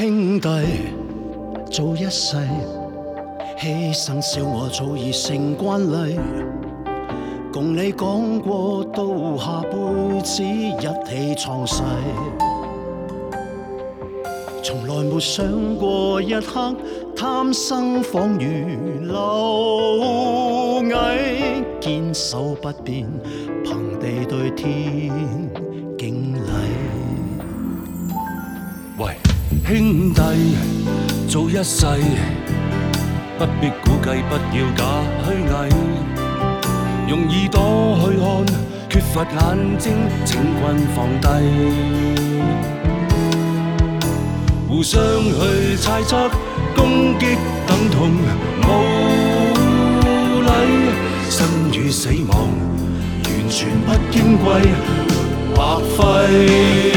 兄弟做一世，犧牲笑我早已成慣例。共你講過，到下輩子一起創世。從來沒想過一刻貪生恍如螻蟻，堅守不變，憑地對天敬禮。 喂，兄弟做一世，不必估計，不要假虛偽。用耳朵去看，缺乏眼睛，請君放低。互相去猜測，攻擊等同無禮。生與死亡，完全不矜貴，白費。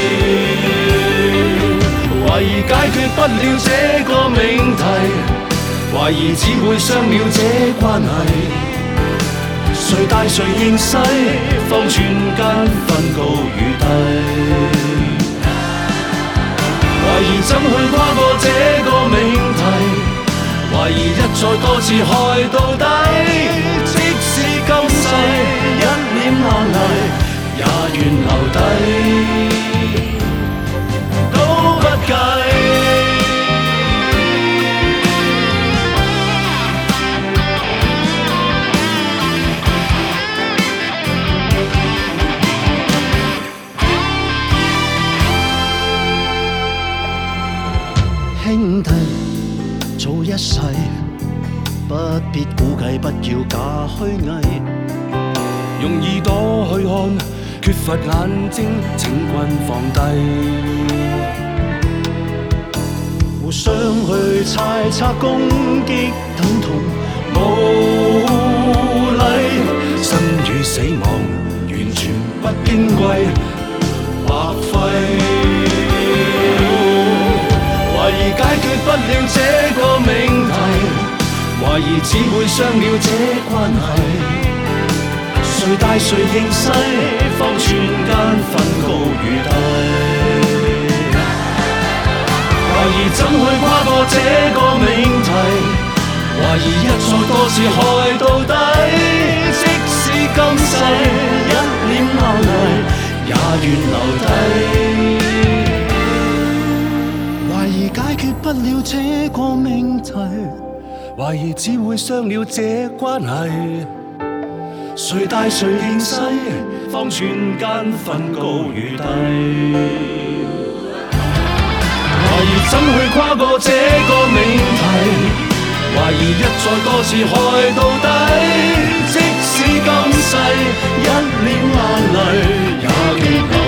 懷疑解決不了這個命題，懷疑只會傷了這關係。誰大誰認細，方寸間分高與低。懷疑怎去跨過這個命題，懷疑一再多次害到底。即使今世一臉爛泥，也願留低，都不計。 兄弟做一世，不必估計，不要假虛偽。 用耳朵去看，缺乏眼睛，請君放低。 互相去猜測，攻擊等同無禮。 生與死亡，完全不矜貴，白費。懷疑解決不了這個命題，懷疑只會傷了這關係。誰大誰認細，方寸間分高與低。懷疑怎去跨過這個命題，懷疑一再多次害到底。即使今世一臉爛泥，也願留低。 懷疑解決不了這個命題， 懷疑只會傷了這關係。誰大誰認細，方寸間分高與低。懷疑怎去跨過這個命題，懷疑一再多次害到底。即使今世一臉爛泥，也願留